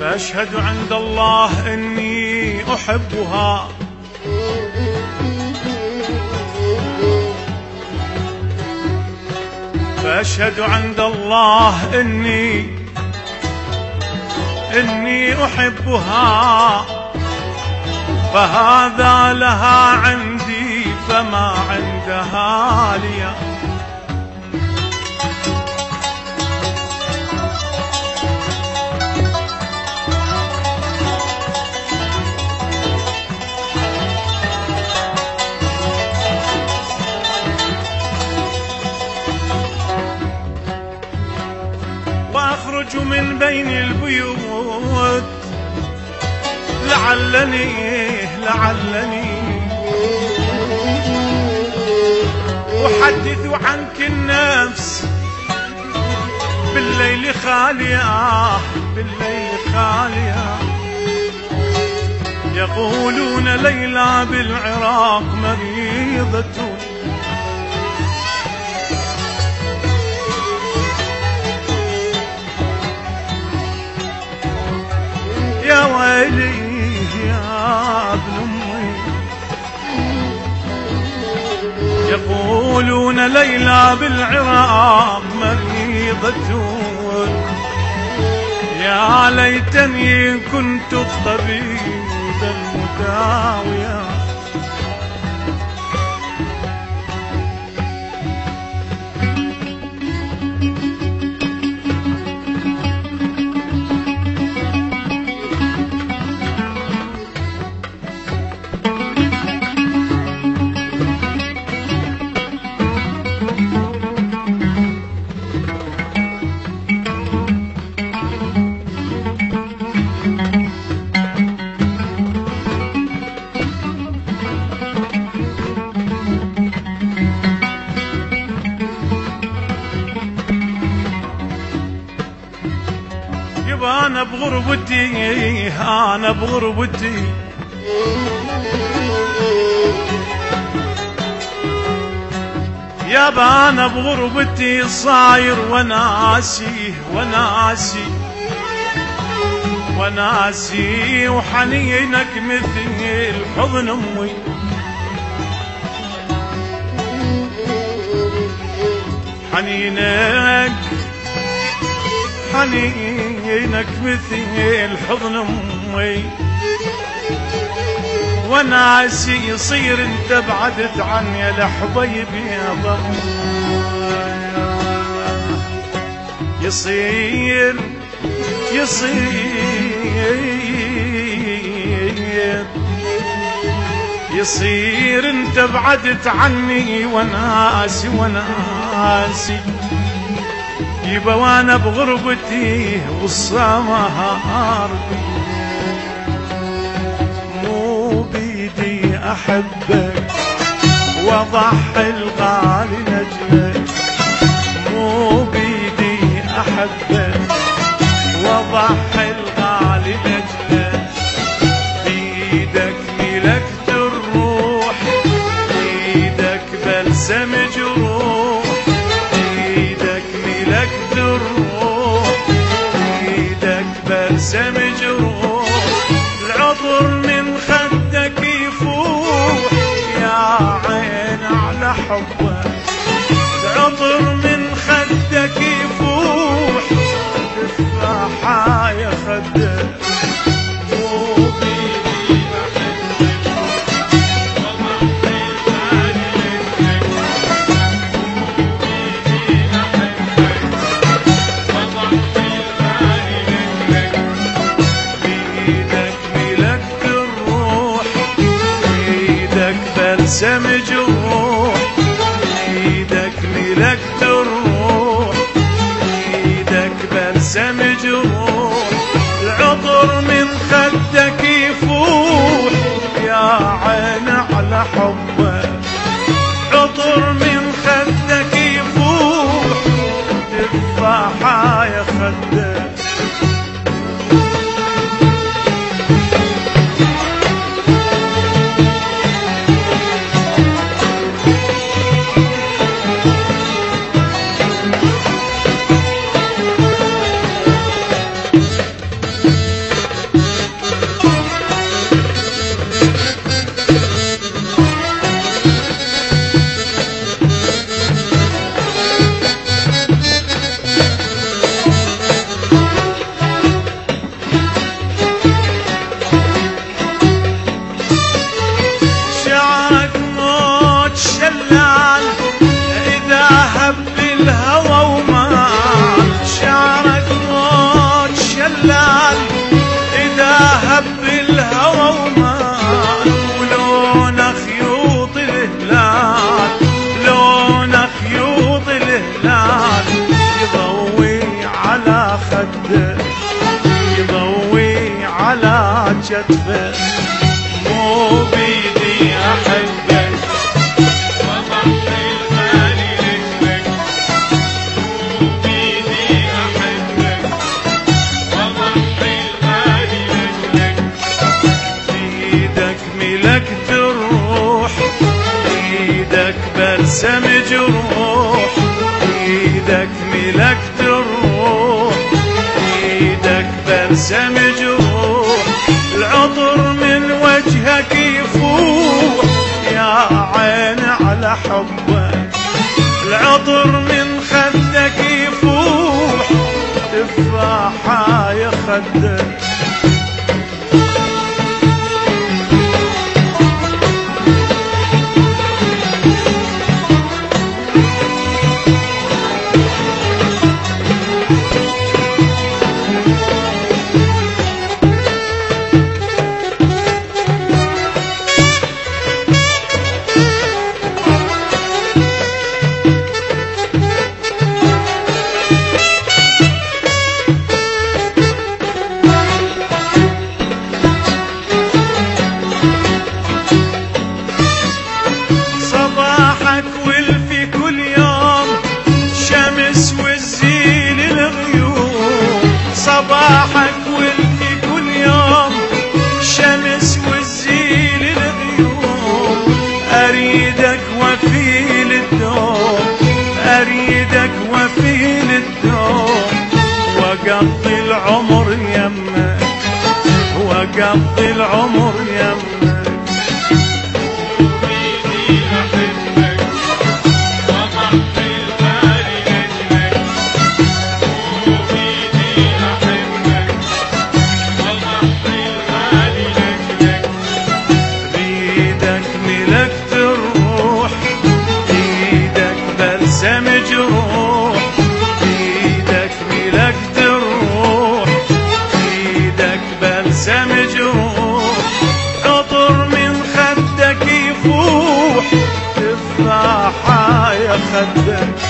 فأشهد عند الله إني أحبها، فأشهد عند الله إني أحبها، فهذا لها عندي فما عندها لي. وأخرج من بين البيوت لعلني أحدث عنك النفس بالليل خالية، يقولون ليلى بالعراق مريضة، يا ويلي يا ابن أمي، يقولون ليلى بالعراق مريضة، يا ليتني كنت الطبيب المداوي. أنا بغربتي يابا أنا بغربتي صاير وناسي وحنينك مثل حضن أمي، حنينك مثل حضن أمي، وناسي يصير انت بعدت عني يا لحبيبي يا ضم، يصير انت بعدت عني وناسي يبا وانا بغربتي والسهر مو بيدي احبك واضحي الغالي لجلك، مو بيدي احبك واضحي الغالي لجلك، بيدك ملكت الروح، بيدك بلسم جروح، ملكت الروح، ايدك بلسم جروح، العطر من خدك يفوح يا عين على حبك، العطر من خدك يفوح تفاحة يا خدك، مو بيدي احبك وضحي الغالي لك، بلسم جروح، ايدك ملكت الروح، ايدك بلسم جروح، العطر من خدك يفوح يا عين على حبك، عطر من خدك يفوح تفاحة يا خدك. ذاهب بالهوى ومال، ولونه خيوط الهلال، لونه خيوط الهلال، يضوي على خده، يضوي على كتفه. مو بيدي احبك واضحي الغالي لك، مو بيدي احبك واضحي الغالي لك. بيدك ملكت الروح، بيدك برسم جروح، بيدك ملكت الروح، بيدك برسم جروح. العطر من وجهك يفوح يا عين على حبك، العطر من خدك يفوح تفاحة يا خدك. صباحك والفي كل يوم شمس والزين الغيوم، صباحك والفي كل يوم شمس والزين الغيوم. أريدك وفي للدوم، أريدك وفي للدوم، وقضي العمر يمك، وقضي العمر يمك. برسم جروح، بيدك ملكت الروح، بيدك برسم جروح. عطر من خدك يفوح تفاحة يا خدك.